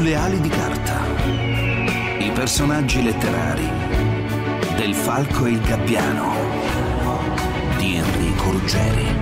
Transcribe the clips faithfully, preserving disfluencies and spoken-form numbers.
sulle ali di carta. I personaggi letterari del Falco e il Gabbiano di Enrico Ruggeri.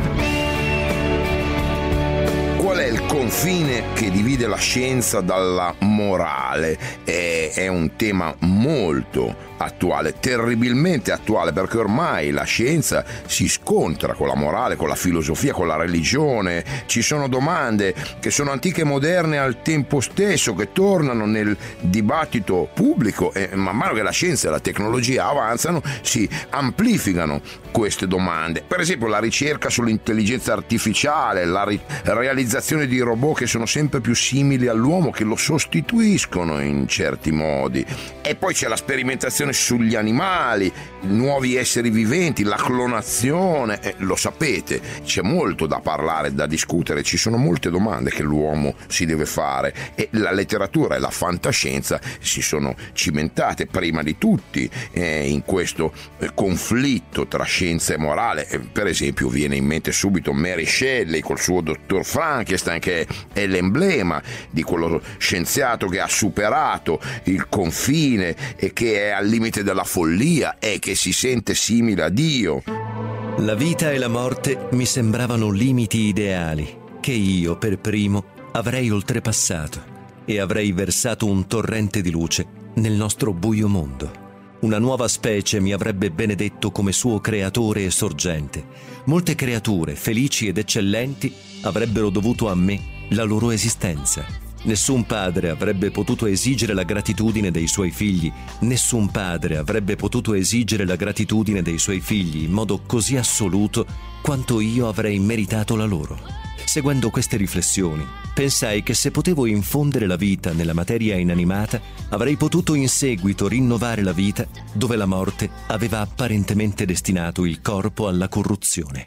Qual è il confine che divide la scienza dalla morale? È, è un tema molto attuale, terribilmente attuale, perché ormai la scienza si scontra con la morale, con la filosofia, con la religione. Ci sono domande che sono antiche e moderne al tempo stesso, che tornano nel dibattito pubblico, e man mano che la scienza e la tecnologia avanzano si amplificano queste domande. Per esempio la ricerca sull'intelligenza artificiale, la ri- realizzazione di robot che sono sempre più simili all'uomo, che lo sostituiscono in certi modi. E poi c'è la sperimentazione sugli animali, nuovi esseri viventi, la clonazione. Eh, lo sapete, c'è molto da parlare, da discutere, ci sono molte domande che l'uomo si deve fare, e la letteratura e la fantascienza si sono cimentate prima di tutti eh, in questo eh, conflitto tra scienza e morale. Eh, per esempio viene in mente subito Mary Shelley col suo dottor Frankenstein, che è l'emblema di quello scienziato che ha superato il confine e che è al limite della follia e che si sente simile a Dio. La vita e la morte mi sembravano limiti ideali che io per primo avrei oltrepassato e avrei versato un torrente di luce nel nostro buio mondo. Una nuova specie mi avrebbe benedetto come suo creatore e sorgente. Molte creature, felici ed eccellenti, avrebbero dovuto a me la loro esistenza. Nessun padre avrebbe potuto esigere la gratitudine dei suoi figli, nessun padre avrebbe potuto esigere la gratitudine dei suoi figli in modo così assoluto quanto io avrei meritato la loro. Seguendo queste riflessioni, pensai che se potevo infondere la vita nella materia inanimata, avrei potuto in seguito rinnovare la vita dove la morte aveva apparentemente destinato il corpo alla corruzione.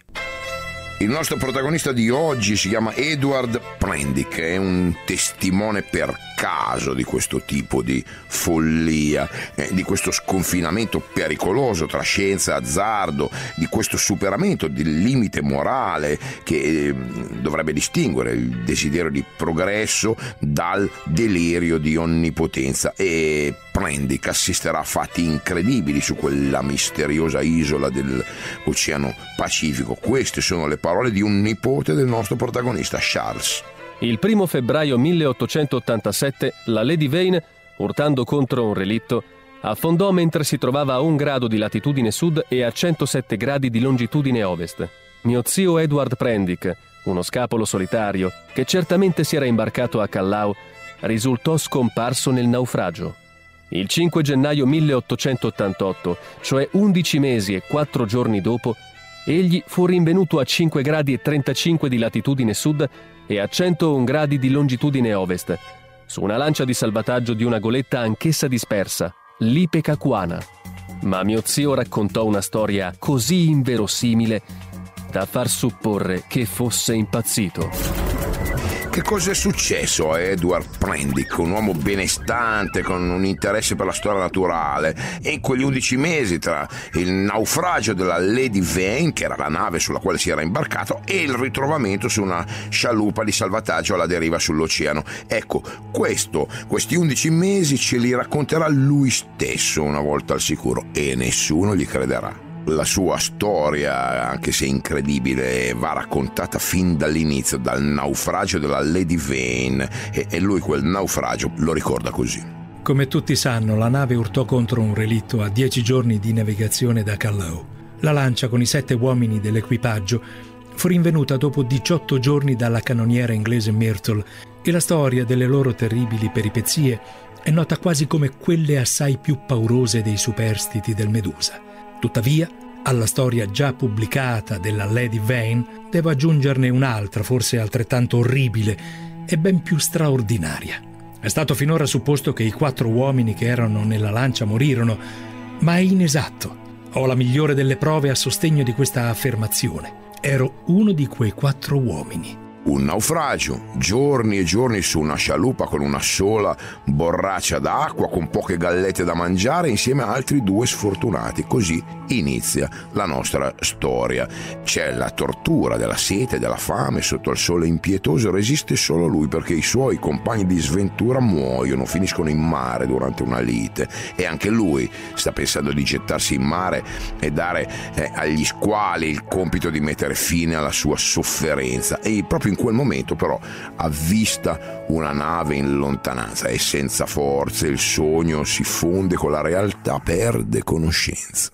Il nostro protagonista di oggi si chiama Edward Prendick, è un testimone per caso di questo tipo di follia, eh, di questo sconfinamento pericoloso tra scienza e azzardo, di questo superamento del limite morale che eh, dovrebbe distinguere il desiderio di progresso dal delirio di onnipotenza. E Prendick assisterà a fatti incredibili su quella misteriosa isola dell'Oceano Pacifico. Queste sono le parole di un nipote del nostro protagonista, Charles. Il primo febbraio milleottocentottantasette la Lady Vane, urtando contro un relitto, affondò mentre si trovava a un grado di latitudine sud e a centosette gradi di longitudine ovest. Mio zio Edward Prendick, uno scapolo solitario, che certamente si era imbarcato a Callao, risultò scomparso nel naufragio. Il cinque gennaio milleottocentottantotto, cioè undici mesi e quattro giorni dopo, egli fu rinvenuto a cinque gradi e trentacinque di latitudine sud e a centouno gradi di longitudine ovest, su una lancia di salvataggio di una goletta anch'essa dispersa, l'Ipecacuana. Ma mio zio raccontò una storia così inverosimile da far supporre che fosse impazzito. Che cosa è successo a Edward Prendick, un uomo benestante con un interesse per la storia naturale, e in quegli undici mesi tra il naufragio della Lady Vane, che era la nave sulla quale si era imbarcato, e il ritrovamento su una scialuppa di salvataggio alla deriva sull'oceano? Ecco, questo, questi undici mesi ce li racconterà lui stesso una volta al sicuro, e nessuno gli crederà. La sua storia, anche se incredibile, va raccontata fin dall'inizio, dal naufragio della Lady Vane, e, e lui quel naufragio lo ricorda così. Come tutti sanno, la nave urtò contro un relitto a dieci giorni di navigazione da Callao. La lancia con i sette uomini dell'equipaggio fu rinvenuta dopo diciotto giorni dalla cannoniera inglese Myrtle, e la storia delle loro terribili peripezie è nota quasi come quelle assai più paurose dei superstiti del Medusa. Tuttavia, alla storia già pubblicata della Lady Vane devo aggiungerne un'altra, forse altrettanto orribile e ben più straordinaria. È stato finora supposto che i quattro uomini che erano nella lancia morirono, ma è inesatto. Ho la migliore delle prove a sostegno di questa affermazione. Ero uno di quei quattro uomini. Un naufragio, giorni e giorni su una scialuppa con una sola borraccia d'acqua, con poche gallette da mangiare, insieme a altri due sfortunati. Così inizia la nostra storia. C'è la tortura della sete, della fame, sotto il sole impietoso resiste solo lui, perché i suoi compagni di sventura muoiono, finiscono in mare durante una lite, e anche lui sta pensando di gettarsi in mare e dare eh, agli squali il compito di mettere fine alla sua sofferenza. E proprio in quel momento però avvista una nave in lontananza e senza forze il sogno si fonde con la realtà, perde conoscenza.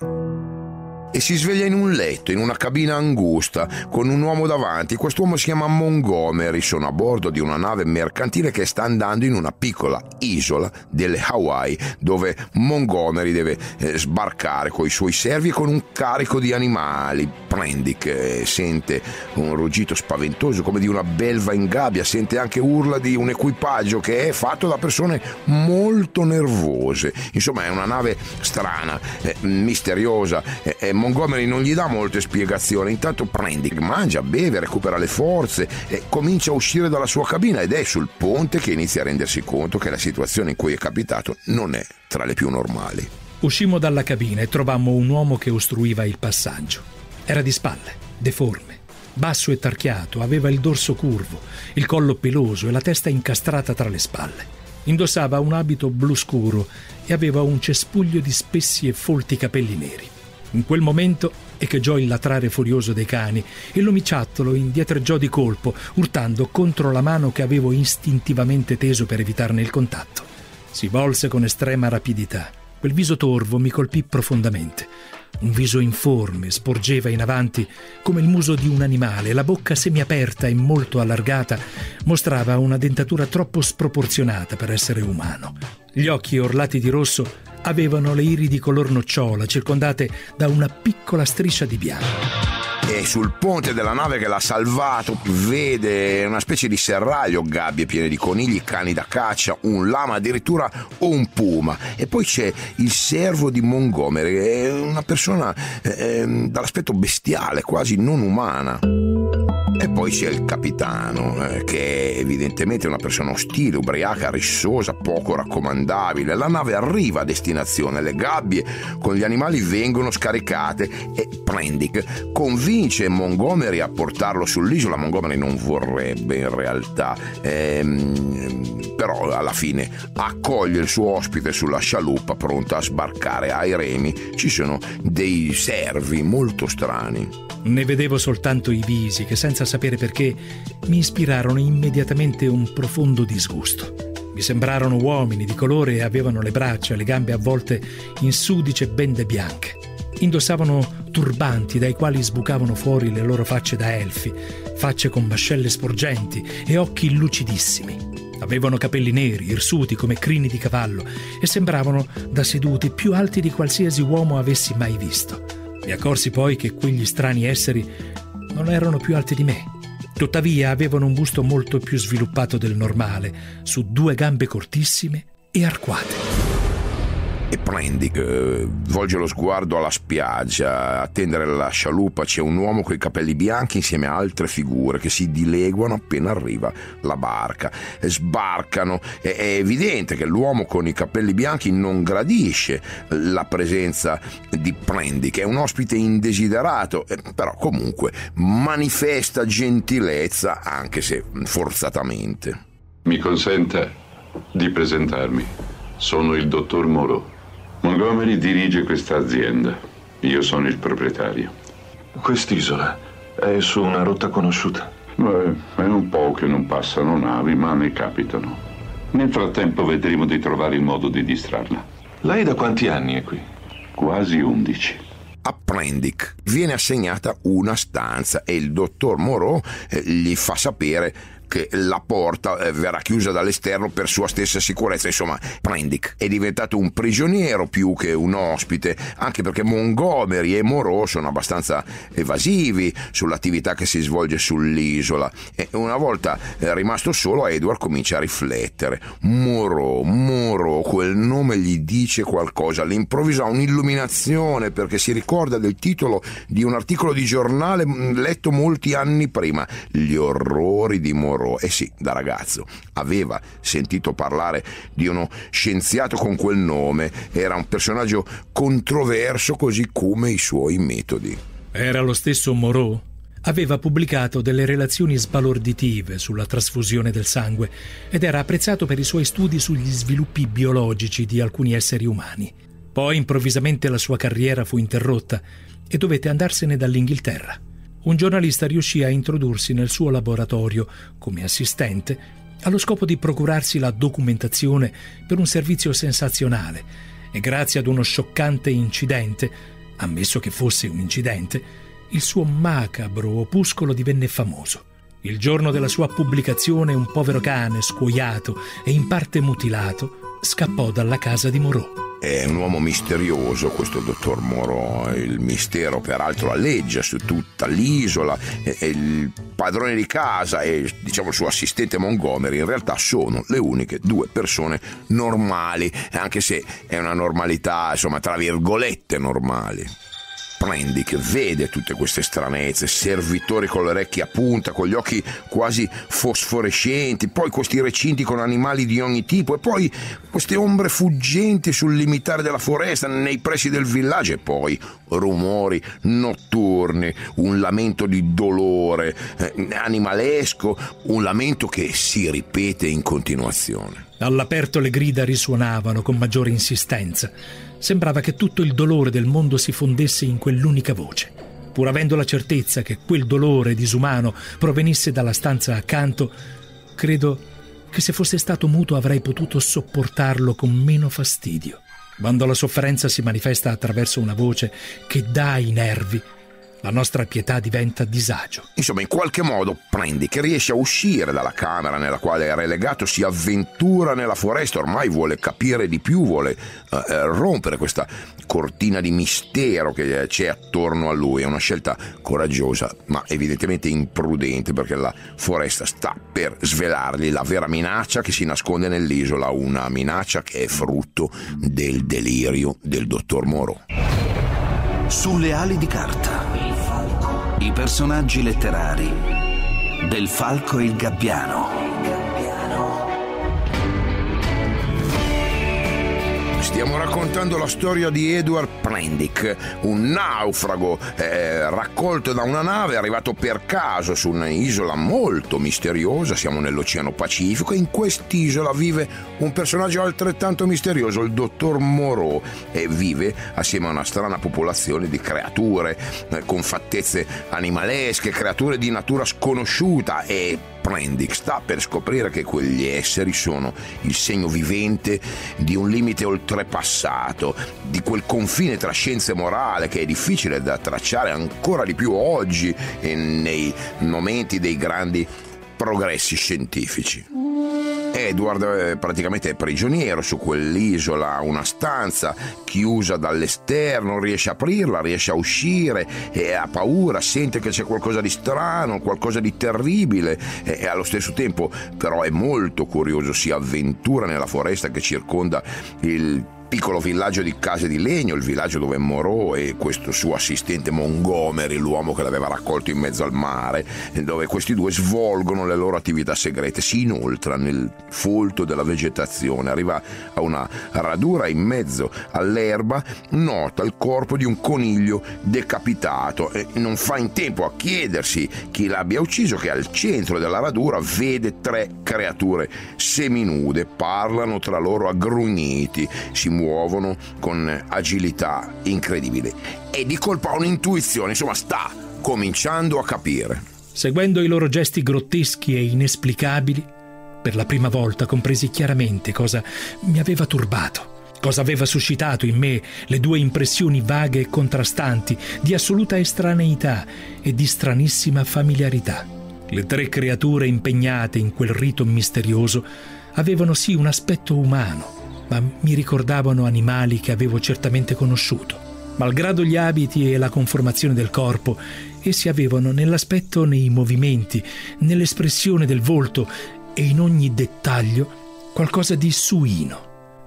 E si sveglia in un letto, in una cabina angusta, con un uomo davanti. Quest'uomo si chiama Montgomery, sono a bordo di una nave mercantile che sta andando in una piccola isola delle Hawaii, dove Montgomery deve eh, sbarcare coi suoi servi e con un carico di animali. Prendick eh, sente un ruggito spaventoso come di una belva in gabbia, sente anche urla di un equipaggio che è fatto da persone molto nervose. Insomma, è una nave strana, eh, misteriosa, eh, Montgomery non gli dà molte spiegazioni. Intanto Prendick mangia, beve, recupera le forze e comincia a uscire dalla sua cabina, ed è sul ponte che inizia a rendersi conto che la situazione in cui è capitato non è tra le più normali. Uscimmo dalla cabina e trovammo un uomo che ostruiva il passaggio. Era di spalle, deforme, basso e tarchiato, aveva il dorso curvo, il collo peloso e la testa incastrata tra le spalle. Indossava un abito blu scuro e aveva un cespuglio di spessi e folti capelli neri. In quel momento echeggiò il latrare furioso dei cani e l'omiciattolo indietreggiò di colpo, urtando contro la mano che avevo istintivamente teso per evitarne il contatto. Si volse con estrema rapidità. Quel viso torvo mi colpì profondamente. Un viso informe sporgeva in avanti come il muso di un animale. La bocca semiaperta e molto allargata mostrava una dentatura troppo sproporzionata per essere umano. Gli occhi orlati di rosso avevano le iridi color nocciola, circondate da una piccola striscia di bianco. E sul ponte della nave che l'ha salvato vede una specie di serraglio, gabbie piene di conigli, cani da caccia, un lama, addirittura un puma. E poi c'è il servo di Montgomery, è una persona eh, dall'aspetto bestiale, quasi non umana. E poi c'è il capitano, eh, che è evidentemente una persona ostile, ubriaca, rissosa, poco raccomandabile. La nave arriva a destinazione, le gabbie con gli animali vengono scaricate e Prendick convince Montgomery a portarlo sull'isola. Montgomery non vorrebbe in realtà, ehm, però alla fine accoglie il suo ospite sulla scialuppa pronta a sbarcare. Ai remi ci sono dei servi molto strani. Ne vedevo soltanto i visi che, senza sapere perché, mi ispirarono immediatamente un profondo disgusto. Mi sembrarono uomini di colore e avevano le braccia e le gambe avvolte in sudice bende bianche. Indossavano turbanti dai quali sbucavano fuori le loro facce da elfi, facce con mascelle sporgenti e occhi lucidissimi. Avevano capelli neri, irsuti come crini di cavallo, e sembravano da seduti più alti di qualsiasi uomo avessi mai visto. Mi accorsi poi che quegli strani esseri non erano più alti di me. Tuttavia avevano un busto molto più sviluppato del normale, su due gambe cortissime e arcuate. E Prendick eh, volge lo sguardo alla spiaggia. A tendere la scialuppa c'è un uomo coi capelli bianchi insieme a altre figure che si dileguano appena arriva la barca. E sbarcano. È, è evidente che l'uomo con i capelli bianchi non gradisce la presenza di Prendick. È un ospite indesiderato, eh, però comunque manifesta gentilezza, anche se forzatamente. Mi consenta di presentarmi. Sono il dottor Moreau. Montgomery dirige questa azienda. Io sono il proprietario. Quest'isola è su una rotta conosciuta? Beh, è un po' che non passano navi, ma ne capitano. Nel frattempo vedremo di trovare il modo di distrarla. Lei da quanti anni è qui? Quasi undici. A Prendick viene assegnata una stanza e il dottor Moreau eh, gli fa sapere che la porta eh, verrà chiusa dall'esterno per sua stessa sicurezza. Insomma, Prendick è diventato un prigioniero più che un ospite, anche perché Montgomery e Moreau sono abbastanza evasivi sull'attività che si svolge sull'isola. E una volta eh, rimasto solo, Edward comincia a riflettere. Moreau, Moreau, quel nome gli dice qualcosa. All'improvviso ha un'illuminazione perché si ricorda del titolo di un articolo di giornale letto molti anni prima, Gli orrori di Moreau. E sì, da ragazzo aveva sentito parlare di uno scienziato con quel nome, era un personaggio controverso così come i suoi metodi. Era lo stesso Moreau? Aveva pubblicato delle relazioni sbalorditive sulla trasfusione del sangue ed era apprezzato per i suoi studi sugli sviluppi biologici di alcuni esseri umani. Poi improvvisamente la sua carriera fu interrotta e dovette andarsene dall'Inghilterra. Un giornalista riuscì a introdursi nel suo laboratorio come assistente allo scopo di procurarsi la documentazione per un servizio sensazionale e grazie ad uno scioccante incidente, ammesso che fosse un incidente, il suo macabro opuscolo divenne famoso. Il giorno della sua pubblicazione un povero cane scuoiato e in parte mutilato scappò dalla casa di Moreau. È un uomo misterioso questo dottor Moreau, il mistero peraltro alleggia su tutta l'isola e, e il padrone di casa e diciamo il suo assistente Montgomery in realtà sono le uniche due persone normali, anche se è una normalità insomma tra virgolette normali. Prendick vede tutte queste stranezze, servitori con le orecchie a punta, con gli occhi quasi fosforescenti, poi questi recinti con animali di ogni tipo e poi queste ombre fuggenti sul limitare della foresta nei pressi del villaggio e poi rumori notturni, un lamento di dolore eh, animalesco, un lamento che si ripete in continuazione. All'aperto le grida risuonavano con maggiore insistenza. Sembrava che tutto il dolore del mondo si fondesse in quell'unica voce. Pur avendo la certezza che quel dolore disumano provenisse dalla stanza accanto, credo che se fosse stato muto avrei potuto sopportarlo con meno fastidio. Quando la sofferenza si manifesta attraverso una voce che dà ai nervi, la nostra pietà diventa disagio. Insomma, in qualche modo Prendick riesce a uscire dalla camera nella quale è relegato, si avventura nella foresta, ormai vuole capire di più, vuole uh, rompere questa cortina di mistero che c'è attorno a lui. È una scelta coraggiosa, ma evidentemente imprudente, perché la foresta sta per svelargli la vera minaccia che si nasconde nell'isola, una minaccia che è frutto del delirio del dottor Moreau. Sulle ali di carta. I personaggi letterari del Falco e il Gabbiano. Stiamo raccontando la storia di Edward Prendick, un naufrago eh, raccolto da una nave arrivato per caso su un'isola molto misteriosa. Siamo nell'Oceano Pacifico e in quest'isola vive un personaggio altrettanto misterioso, il dottor Moreau, e vive assieme a una strana popolazione di creature eh, con fattezze animalesche, creature di natura sconosciuta, e Prendick sta per scoprire che quegli esseri sono il segno vivente di un limite oltrepassato, di quel confine tra scienza e morale che è difficile da tracciare ancora di più oggi e nei momenti dei grandi progressi scientifici. Edward eh, praticamente è prigioniero su quell'isola, una stanza chiusa dall'esterno, riesce a aprirla, riesce a uscire e ha paura, sente che c'è qualcosa di strano, qualcosa di terribile e, e allo stesso tempo però è molto curioso, si avventura nella foresta che circonda il piccolo villaggio di case di legno, il villaggio dove Moreau e questo suo assistente Montgomery, l'uomo che l'aveva raccolto in mezzo al mare, dove questi due svolgono le loro attività segrete. Si inoltra nel folto della vegetazione, arriva a una radura in mezzo all'erba, nota il corpo di un coniglio decapitato e non fa in tempo a chiedersi chi l'abbia ucciso che al centro della radura vede tre creature seminude, parlano tra loro a grugniti, si muovono con agilità incredibile e di colpo ha un'intuizione, insomma sta cominciando a capire. Seguendo i loro gesti grotteschi e inesplicabili, per la prima volta compresi chiaramente cosa mi aveva turbato, cosa aveva suscitato in me le due impressioni vaghe e contrastanti di assoluta estraneità e di stranissima familiarità. Le tre creature impegnate in quel rito misterioso avevano sì un aspetto umano, ma mi ricordavano animali che avevo certamente conosciuto. Malgrado gli abiti e la conformazione del corpo, essi avevano nell'aspetto, nei movimenti, nell'espressione del volto e in ogni dettaglio qualcosa di suino.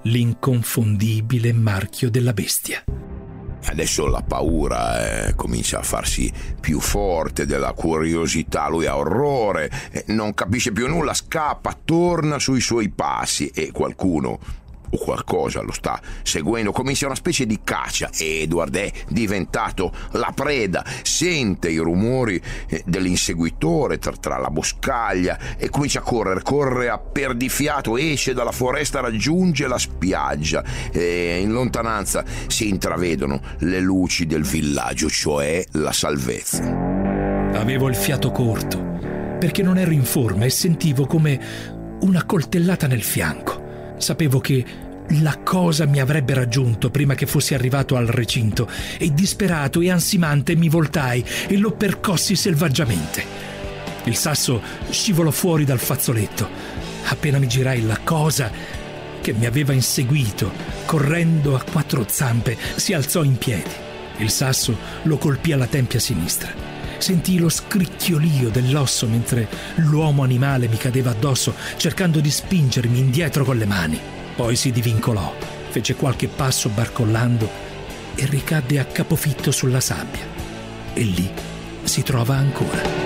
l'inconfondibile marchio della bestia. Adesso la paura eh, comincia a farsi più forte della curiosità, lui ha orrore, eh, non capisce più nulla, scappa, torna sui suoi passi e qualcuno o qualcosa lo sta seguendo, comincia una specie di caccia. Edward è diventato la preda, sente i rumori eh, dell'inseguitore tra, tra la boscaglia e comincia a correre, corre a perdifiato, esce dalla foresta, raggiunge la spiaggia e in lontananza si intravedono le luci del villaggio, cioè la salvezza. Avevo il fiato corto perché non ero in forma e sentivo come una coltellata nel fianco. Sapevo che la cosa mi avrebbe raggiunto prima che fossi arrivato al recinto e disperato e ansimante mi voltai e lo percossi selvaggiamente. Il sasso scivolò fuori dal fazzoletto. Appena mi girai, la cosa che mi aveva inseguito, correndo a quattro zampe, si alzò in piedi. Il sasso lo colpì alla tempia sinistra. Sentii lo scricchiolio dell'osso mentre l'uomo animale mi cadeva addosso, cercando di spingermi indietro con le mani. Poi si divincolò, fece qualche passo barcollando e ricadde a capofitto sulla sabbia. E lì si trova ancora.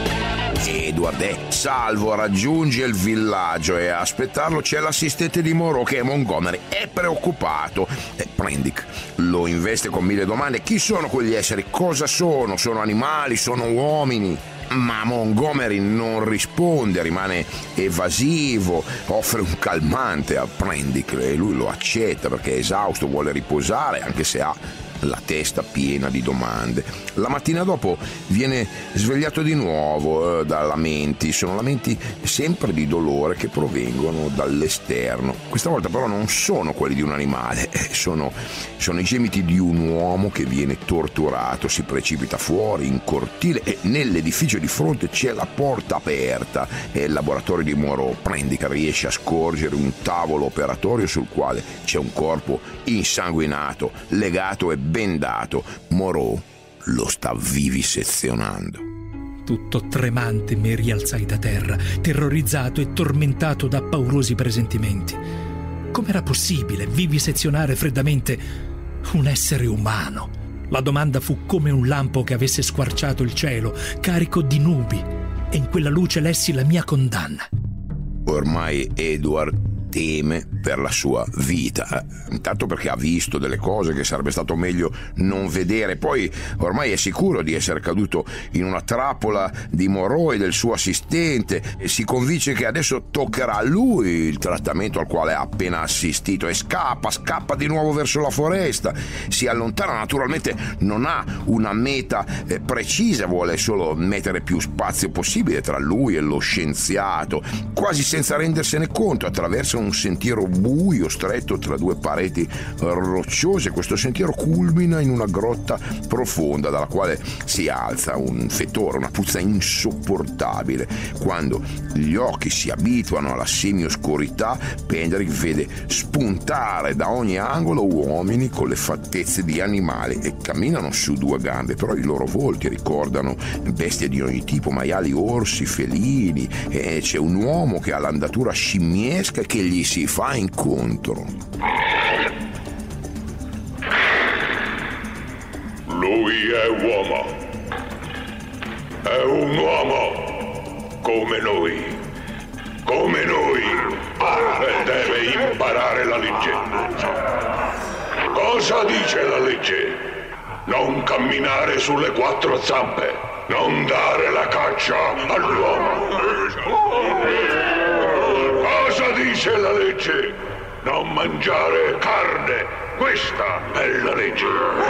Edward è salvo, raggiunge il villaggio e a aspettarlo c'è l'assistente di Moreau, che è Montgomery. È preoccupato e Prendick lo investe con mille domande. Chi sono quegli esseri? Cosa sono? Sono animali? Sono uomini? Ma Montgomery non risponde, rimane evasivo, offre un calmante a Prendick e lui lo accetta perché è esausto, vuole riposare anche se ha la testa piena di domande. La mattina dopo viene svegliato di nuovo eh, da lamenti, sono lamenti sempre di dolore che provengono dall'esterno. Questa volta però non sono quelli di un animale, eh, sono, sono i gemiti di un uomo che viene torturato. Si precipita fuori in cortile e nell'edificio di fronte c'è la porta aperta. È il laboratorio di Moreau. Prendick riesce a scorgere un tavolo operatorio sul quale c'è un corpo insanguinato, legato e bendato. Moreau lo sta vivisezionando. Tutto tremante mi rialzai da terra, terrorizzato e tormentato da paurosi presentimenti. Com'era possibile vivisezionare freddamente un essere umano? La domanda fu come un lampo che avesse squarciato il cielo, carico di nubi, e in quella luce lessi la mia condanna. Ormai Edward teme per la sua vita, intanto perché ha visto delle cose che sarebbe stato meglio non vedere, poi ormai è sicuro di essere caduto in una trappola di Moreau e del suo assistente e si convince che adesso toccherà a lui il trattamento al quale ha appena assistito e scappa, scappa di nuovo verso la foresta, si allontana, naturalmente non ha una meta eh, precisa, vuole solo mettere più spazio possibile tra lui e lo scienziato, quasi senza rendersene conto, attraverso un sentiero buio stretto tra due pareti rocciose. Questo sentiero culmina in una grotta profonda dalla quale si alza un fetore, una puzza insopportabile. Quando gli occhi si abituano alla semioscurità, Prendick vede spuntare da ogni angolo uomini con le fattezze di animali e camminano su due gambe, però i loro volti ricordano bestie di ogni tipo, maiali, orsi, felini, e c'è un uomo che ha l'andatura scimmiesca che gli si fa incontro. Lui è uomo. È un uomo come noi. Come noi. E deve imparare la legge. Cosa dice la legge? Non camminare sulle quattro zampe. Non dare la caccia all'uomo. Cosa dice la legge? Non mangiare carne. Questa è la legge.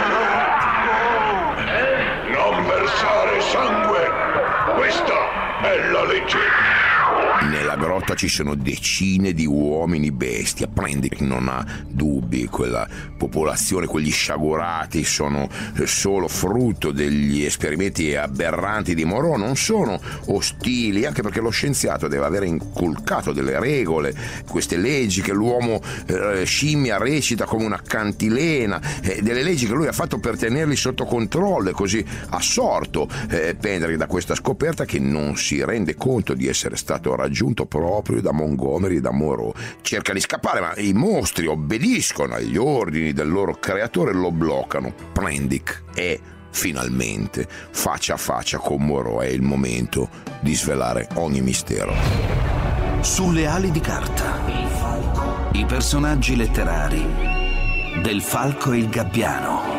Non versare sangue. Questa è la legge. Nella grotta ci sono decine di uomini bestia. Prendick non ha dubbi, quella popolazione, quegli sciagurati sono solo frutto degli esperimenti aberranti di Moreau, non sono ostili, anche perché lo scienziato deve aver inculcato delle regole, queste leggi che l'uomo eh, scimmia recita come una cantilena, eh, delle leggi che lui ha fatto per tenerli sotto controllo, e così assorto eh, Prendick da questa scoperta che non si rende conto di essere stato stato raggiunto proprio da Montgomery e da Moreau. Cerca di scappare, ma i mostri obbediscono agli ordini del loro creatore e lo bloccano. Prendick è finalmente faccia a faccia con Moreau. È il momento di svelare ogni mistero. Sulle ali di carta, i personaggi letterari del Falco e il Gabbiano.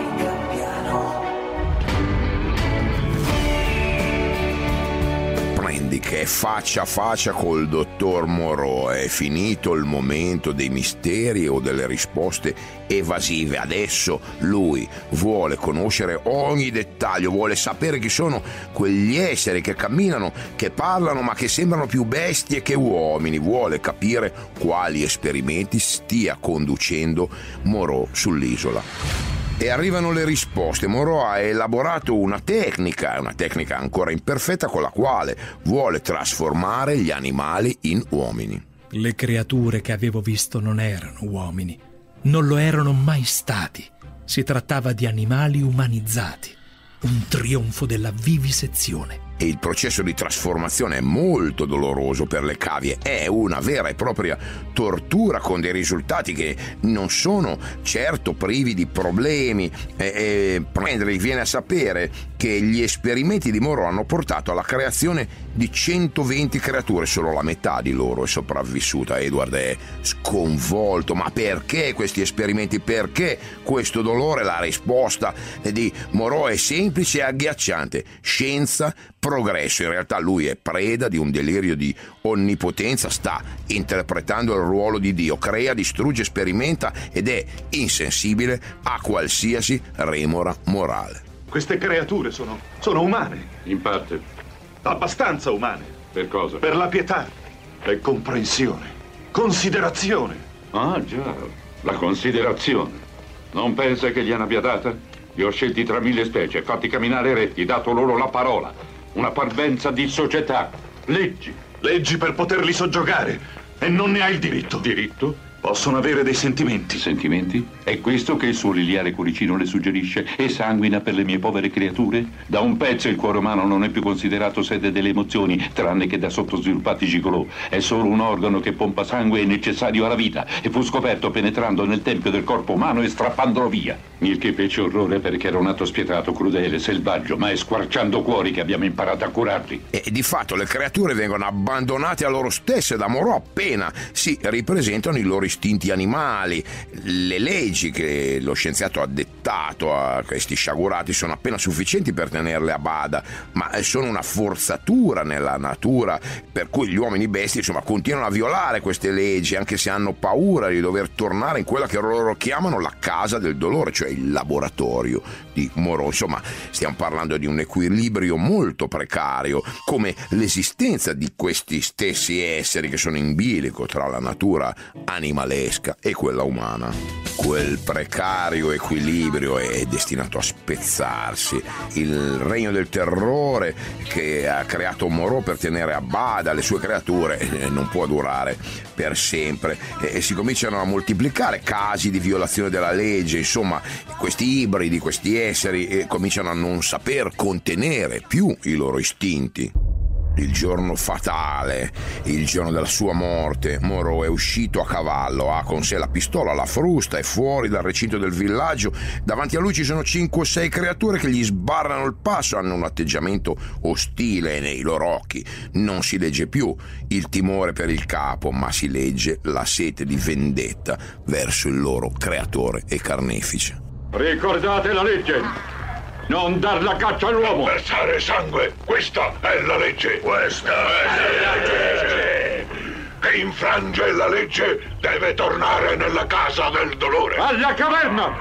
Che è faccia a faccia col dottor Moreau. È finito il momento dei misteri o delle risposte evasive. Adesso lui vuole conoscere ogni dettaglio, vuole sapere chi sono quegli esseri che camminano, che parlano, ma che sembrano più bestie che uomini. Vuole capire quali esperimenti stia conducendo Moreau sull'isola. E arrivano le risposte. Moreau ha elaborato una tecnica, una tecnica ancora imperfetta, con la quale vuole trasformare gli animali in uomini. Le creature che avevo visto non erano uomini, non lo erano mai stati. Si trattava di animali umanizzati, un trionfo della vivisezione. E il processo di trasformazione è molto doloroso per le cavie, è una vera e propria tortura con dei risultati che non sono certo privi di problemi. E, e Prendick viene a sapere che gli esperimenti di Moreau hanno portato alla creazione di centoventi creature, solo la metà di loro è sopravvissuta. Edward è sconvolto. Ma perché questi esperimenti? Perché questo dolore? La risposta di Moreau è semplice e agghiacciante: scienza, progresso. In realtà lui è preda di un delirio di onnipotenza, sta interpretando il ruolo di Dio, crea, distrugge, sperimenta ed è insensibile a qualsiasi remora morale. Queste creature sono, sono umane. In parte. Abbastanza umane. Per cosa? Per la pietà e comprensione, considerazione. Ah già, la considerazione. Non pensa che gliene abbia data? Li ho scelti tra mille specie, fatti camminare retti, dato loro la parola. Una parvenza di società. Leggi. Leggi per poterli soggiogare. E non ne hai il diritto. Diritto? Possono avere dei sentimenti. Sentimenti? È questo che il suo liliare cuoricino le suggerisce? E sanguina per le mie povere creature? Da un pezzo il cuore umano non è più considerato sede delle emozioni, tranne che da sottosviluppati gigolò. È solo un organo che pompa sangue e necessario alla vita, e fu scoperto penetrando nel tempio del corpo umano e strappandolo via. Il che fece orrore perché era un atto spietato, crudele, selvaggio, ma è squarciando cuori che abbiamo imparato a curarli. E di fatto le creature vengono abbandonate a loro stesse da Moreau appena si ripresentano i loro istinti animali. Le leggi che lo scienziato ha dettato a questi sciagurati sono appena sufficienti per tenerle a bada, ma sono una forzatura nella natura, per cui gli uomini bestie insomma continuano a violare queste leggi, anche se hanno paura di dover tornare in quella che loro chiamano la casa del dolore, cioè il laboratorio di Moreau. Insomma, stiamo parlando di un equilibrio molto precario, come l'esistenza di questi stessi esseri che sono in bilico tra la natura animalesca e quella umana. Quel precario equilibrio è destinato a spezzarsi. Il regno del terrore che ha creato Moreau per tenere a bada le sue creature non può durare per sempre, e si cominciano a moltiplicare casi di violazione della legge. Insomma, questi ibridi, questi esseri cominciano a non saper contenere più i loro istinti. Il giorno fatale, il giorno della sua morte, Moreau è uscito a cavallo, ha con sé la pistola, la frusta, è fuori dal recinto del villaggio. Davanti a lui ci sono cinque o sei creature che gli sbarrano il passo, hanno un atteggiamento ostile e nei loro occhi non si legge più il timore per il capo, ma si legge la sete di vendetta verso il loro creatore e carnefice. Ricordate la legge! Non dar la caccia all'uomo! Versare sangue! Questa è la legge! Questa è la legge! Chi infrange la legge deve tornare nella casa del dolore! Alla caverna!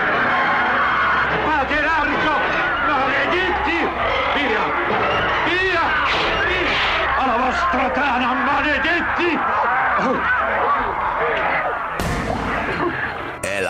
Fate l'arco! Maledetti! Via! Via! Via! Alla vostra tana, maledetti!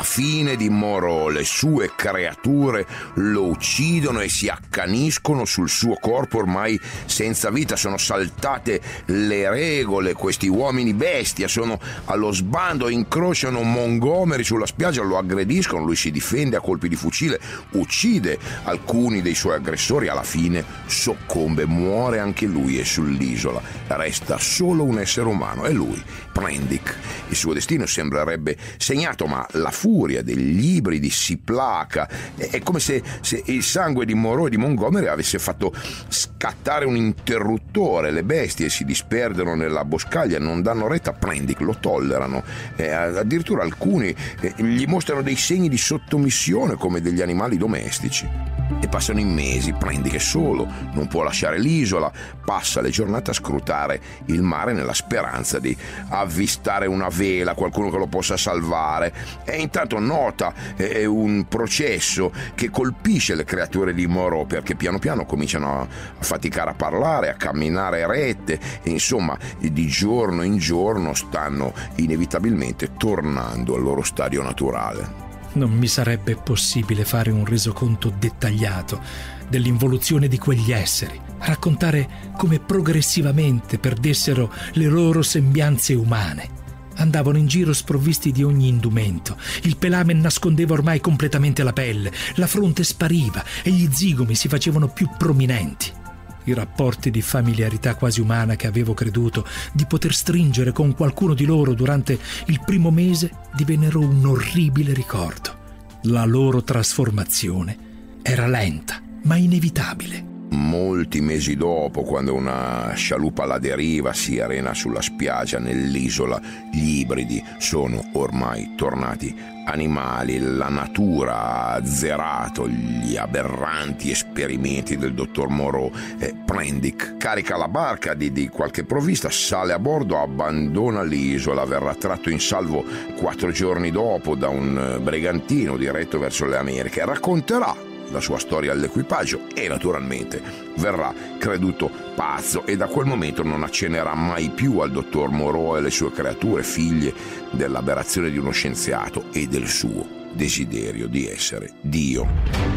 la fine di Moreau. Le sue creature lo uccidono e si accaniscono sul suo corpo ormai senza vita. Sono saltate le regole, questi uomini bestia sono allo sbando, incrociano Montgomery sulla spiaggia, lo aggrediscono, lui si difende a colpi di fucile, uccide alcuni dei suoi aggressori, alla fine soccombe, muore anche lui e sull'isola resta solo un essere umano, è lui, Prendick. Il suo destino sembrerebbe segnato, ma la furia degli ibridi si placa. È come se, se il sangue di Moreau e di Montgomery avesse fatto scattare un interruttore. Le bestie si disperdono nella boscaglia, non danno retta a Prendick, lo tollerano, eh, addirittura alcuni eh, gli mostrano dei segni di sottomissione come degli animali domestici. E passano i mesi, Prendick è solo, non può lasciare l'isola, passa le giornate a scrutare il mare nella speranza di avvistare una vela, qualcuno che lo possa salvare, e intanto nota eh, un processo che colpisce le creature di Moreau, perché piano piano cominciano a faticare a parlare, a camminare rette, e insomma di giorno in giorno stanno inevitabilmente tornando al loro stadio naturale. Non mi sarebbe possibile fare un resoconto dettagliato dell'involuzione di quegli esseri, raccontare come progressivamente perdessero le loro sembianze umane. Andavano in giro sprovvisti di ogni indumento, il pelame nascondeva ormai completamente la pelle, la fronte spariva e gli zigomi si facevano più prominenti. I rapporti di familiarità quasi umana che avevo creduto di poter stringere con qualcuno di loro durante il primo mese divennero un orribile ricordo. La loro trasformazione era lenta, ma inevitabile. Molti mesi dopo, quando una scialuppa alla deriva si arena sulla spiaggia nell'isola, gli ibridi sono ormai tornati animali. La natura ha azzerato gli aberranti esperimenti del dottor Moreau. Eh, Prendick carica la barca di, di qualche provvista, sale a bordo, abbandona l'isola, verrà tratto in salvo quattro giorni dopo da un brigantino diretto verso le Americhe. Racconterà la sua storia all'equipaggio e naturalmente verrà creduto pazzo, e da quel momento non accennerà mai più al dottor Moreau e alle sue creature, figlie dell'aberrazione di uno scienziato e del suo desiderio di essere Dio.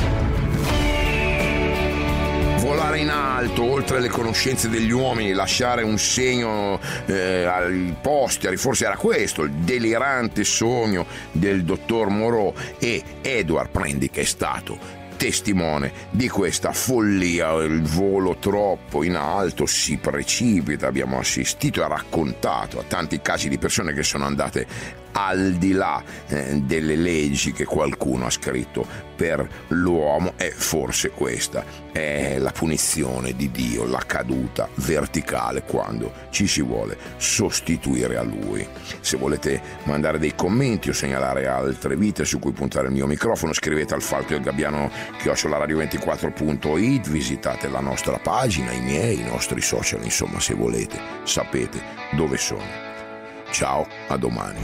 Volare in alto, oltre le conoscenze degli uomini, lasciare un segno eh, ai posteri, forse era questo il delirante sogno del dottor Moreau, e Edward Prendick è stato testimone di questa follia. Il volo troppo in alto, si precipita, abbiamo assistito e raccontato a tanti casi di persone che sono andate al di là eh, delle leggi che qualcuno ha scritto per l'uomo, e forse questa è la punizione di Dio, la caduta verticale quando ci si vuole sostituire a Lui. Se volete mandare dei commenti o segnalare altre vite su cui puntare il mio microfono, scrivete al falco il gabbiano chiocciola radio ventiquattro punto it, visitate la nostra pagina, i miei, i nostri social, insomma, se volete sapete dove sono. Ciao, a domani.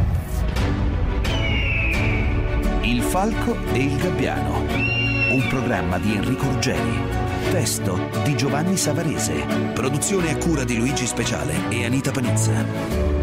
Il falco e il gabbiano, un programma di Enrico Ruggeri, testo di Giovanni Savarese, produzione a cura di Luigi Speciale e Anita Panizza.